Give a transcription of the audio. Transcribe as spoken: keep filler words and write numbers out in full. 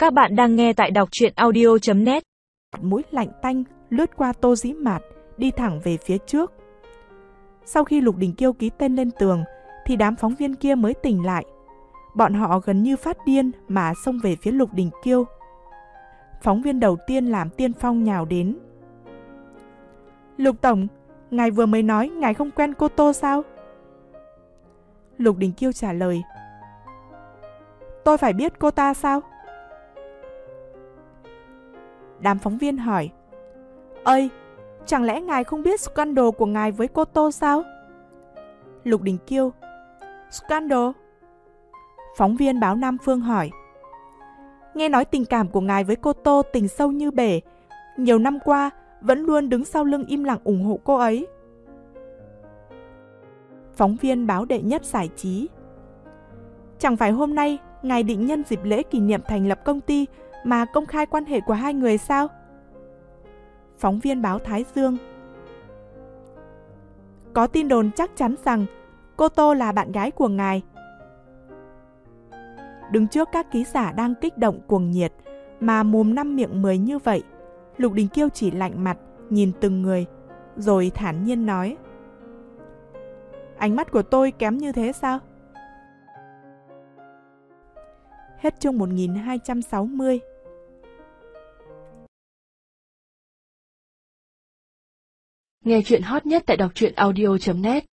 Các bạn đang nghe tại đọc truyện audio chấm net. Mũi lạnh tanh lướt qua Tô Dĩ Mạt, đi thẳng về phía trước. Sau khi Lục Đình Kiêu ký tên lên tường, thì đám phóng viên kia mới tỉnh lại. Bọn họ gần như phát điên mà xông về phía Lục Đình Kiêu. Phóng viên đầu tiên làm tiên phong nhào đến. Lục Tổng, ngài vừa mới nói ngài không quen cô Tô sao? Lục Đình Kiêu trả lời. Tôi phải biết cô ta sao? Đám phóng viên hỏi. Ơi, chẳng lẽ ngài không biết scandal của ngài với cô Tô sao? Lục Đình Kiêu. Scandal? Phóng viên báo Nam Phương hỏi. Nghe nói tình cảm của ngài với cô Tô tình sâu như bể, nhiều năm qua vẫn luôn đứng sau lưng im lặng ủng hộ cô ấy. Phóng viên báo Đệ Nhất Giải Trí. Chẳng phải hôm nay ngài định nhân dịp lễ kỷ niệm thành lập công ty mà công khai quan hệ của hai người sao? Phóng viên báo Thái Dương. Có tin đồn chắc chắn rằng cô Tô là bạn gái của ngài. Đứng trước các ký giả đang kích động cuồng nhiệt mà mồm năm miệng mười như vậy, Lục Đình Kiêu chỉ lạnh mặt nhìn từng người, rồi thản nhiên nói. Ánh mắt của tôi kém như thế sao? Hết chương một nghìn hai trăm sáu mươi. Nghe chuyện hot nhất tại đọc truyện audio chấm net.